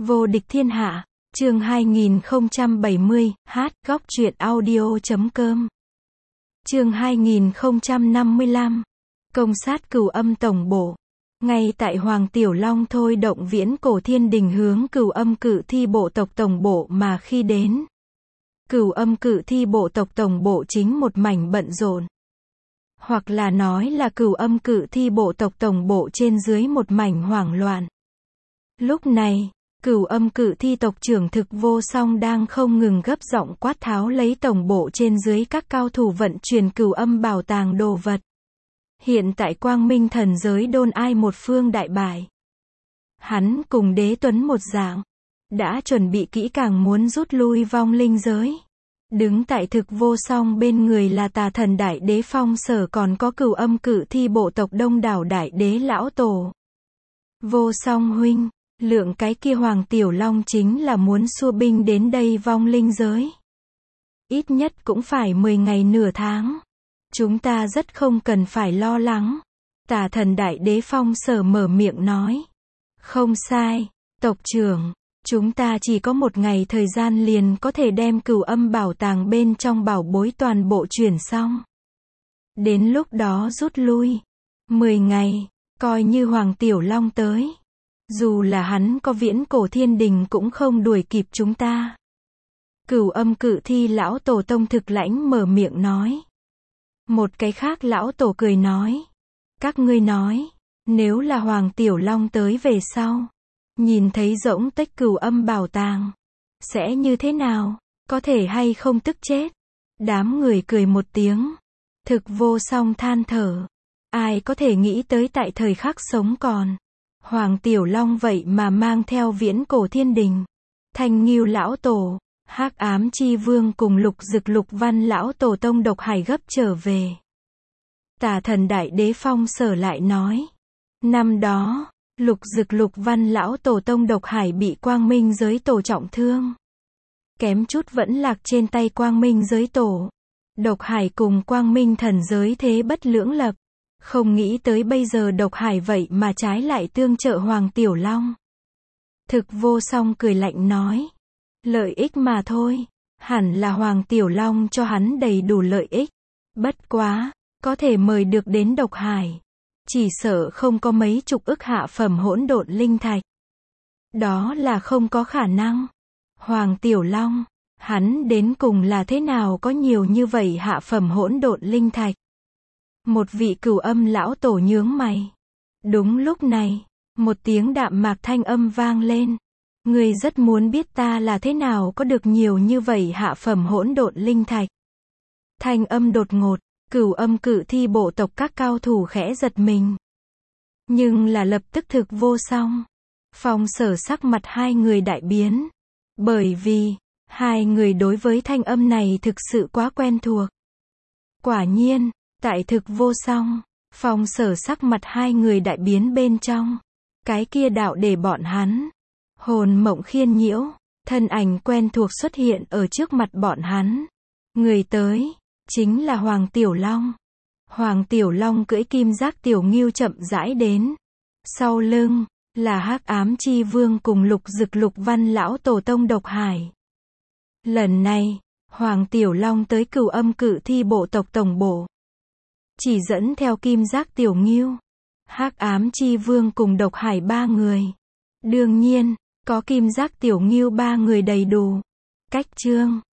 Vô địch thiên hạ, chương 2070, góc truyện audio.com. Chương 2055, công sát Cửu Âm tổng bộ. Ngay tại Hoàng Tiểu Long thôi động viễn cổ thiên đình hướng Cửu Âm Cự Thi bộ tộc tổng bộ mà khi đến. Cửu Âm Cự Thi bộ tộc tổng bộ chính một mảnh bận rộn. Hoặc là nói là Cửu Âm Cự Thi bộ tộc tổng bộ trên dưới một mảnh hoảng loạn. Lúc này, Cửu Âm Cự Thi tộc trưởng Thực Vô Song đang không ngừng gấp giọng quát tháo lấy tổng bộ trên dưới các cao thủ vận chuyển Cửu Âm bảo tàng đồ vật. Hiện tại Quang Minh thần giới đôn ai một phương đại bại. Hắn cùng Đế Tuấn một dạng, đã chuẩn bị kỹ càng muốn rút lui vong linh giới. Đứng tại Thực Vô Song bên người là Tà Thần Đại Đế Phong Sở, còn có Cửu Âm Cự Thi bộ tộc đông đảo đại đế lão tổ. Vô Song huynh, lượng cái kia Hoàng Tiểu Long chính là muốn xua binh đến đây vong linh giới. Ít nhất cũng phải 10 ngày nửa tháng. Chúng ta rất không cần phải lo lắng. Tà Thần Đại Đế Phong Sở mở miệng nói. Không sai, tộc trưởng. Chúng ta chỉ có 1 ngày thời gian liền có thể đem Cửu Âm bảo tàng bên trong bảo bối toàn bộ chuyển xong. Đến lúc đó rút lui. 10 ngày, coi như Hoàng Tiểu Long tới. Dù là hắn có viễn cổ thiên đình cũng không đuổi kịp chúng ta. Cửu Âm Cự Thi lão tổ tông Thực Lãnh mở miệng nói. Một cái khác lão tổ cười nói. Các ngươi nói, nếu là Hoàng Tiểu Long tới về sau, nhìn thấy rỗng tách Cửu Âm bảo tàng, sẽ như thế nào? Có thể hay không tức chết? Đám người cười một tiếng. Thực Vô Song than thở. Ai có thể nghĩ tới tại thời khắc sống còn, Hoàng Tiểu Long vậy mà mang theo viễn cổ thiên đình, Thanh Ngưu lão tổ, Hắc Ám Chi Vương cùng Lục Dực Lục Văn lão tổ tông độc hải gấp trở về. Tà Thần Đại Đế Phong Sở lại nói, năm đó, Lục Dực Lục Văn lão tổ tông độc hải bị Quang Minh giới tổ trọng thương, kém chút vẫn lạc trên tay Quang Minh giới tổ. Độc hải cùng Quang Minh thần giới thế bất lưỡng lập. Không nghĩ tới bây giờ độc hải vậy mà trái lại tương trợ Hoàng Tiểu Long. Thực Vô Song cười lạnh nói. Lợi ích mà thôi. Hẳn là Hoàng Tiểu Long cho hắn đầy đủ lợi ích. Bất quá, có thể mời được đến độc hải. Chỉ sợ không có mấy chục ức hạ phẩm hỗn độn linh thạch. Đó là không có khả năng. Hoàng Tiểu Long, hắn đến cùng là thế nào có nhiều như vậy hạ phẩm hỗn độn linh thạch? Một vị Cửu Âm lão tổ nhướng mày. Đúng lúc này, một tiếng đạm mạc thanh âm vang lên. Ngươi rất muốn biết ta là thế nào có được nhiều như vậy hạ phẩm hỗn độn linh thạch. Thanh âm đột ngột, Cửu Âm Cự Thi bộ tộc các cao thủ khẽ giật mình. Nhưng là lập tức Thực Vô Song, Phong Sở sắc mặt hai người đại biến. Bởi vì, hai người đối với thanh âm này thực sự quá quen thuộc. Quả nhiên, tại Thực Vô Song, Phong Sở sắc mặt hai người đại biến bên trong. Cái kia đạo để bọn hắn hồn mộng khiên nhiễu, thân ảnh quen thuộc xuất hiện ở trước mặt bọn hắn. Người tới, chính là Hoàng Tiểu Long. Hoàng Tiểu Long cưỡi kim giác tiểu ngưu chậm rãi đến. Sau lưng, là Hắc Ám Chi Vương cùng Lục Dực Lục Văn lão tổ tông độc hải. Lần này, Hoàng Tiểu Long tới Cửu Âm Cự Thi bộ tộc tổng bộ. Chỉ dẫn theo kim giác tiểu ngưu, Hắc Ám Chi Vương cùng độc hải 3 người. Đương nhiên, có kim giác tiểu ngưu 3 người đầy đủ. Cách chương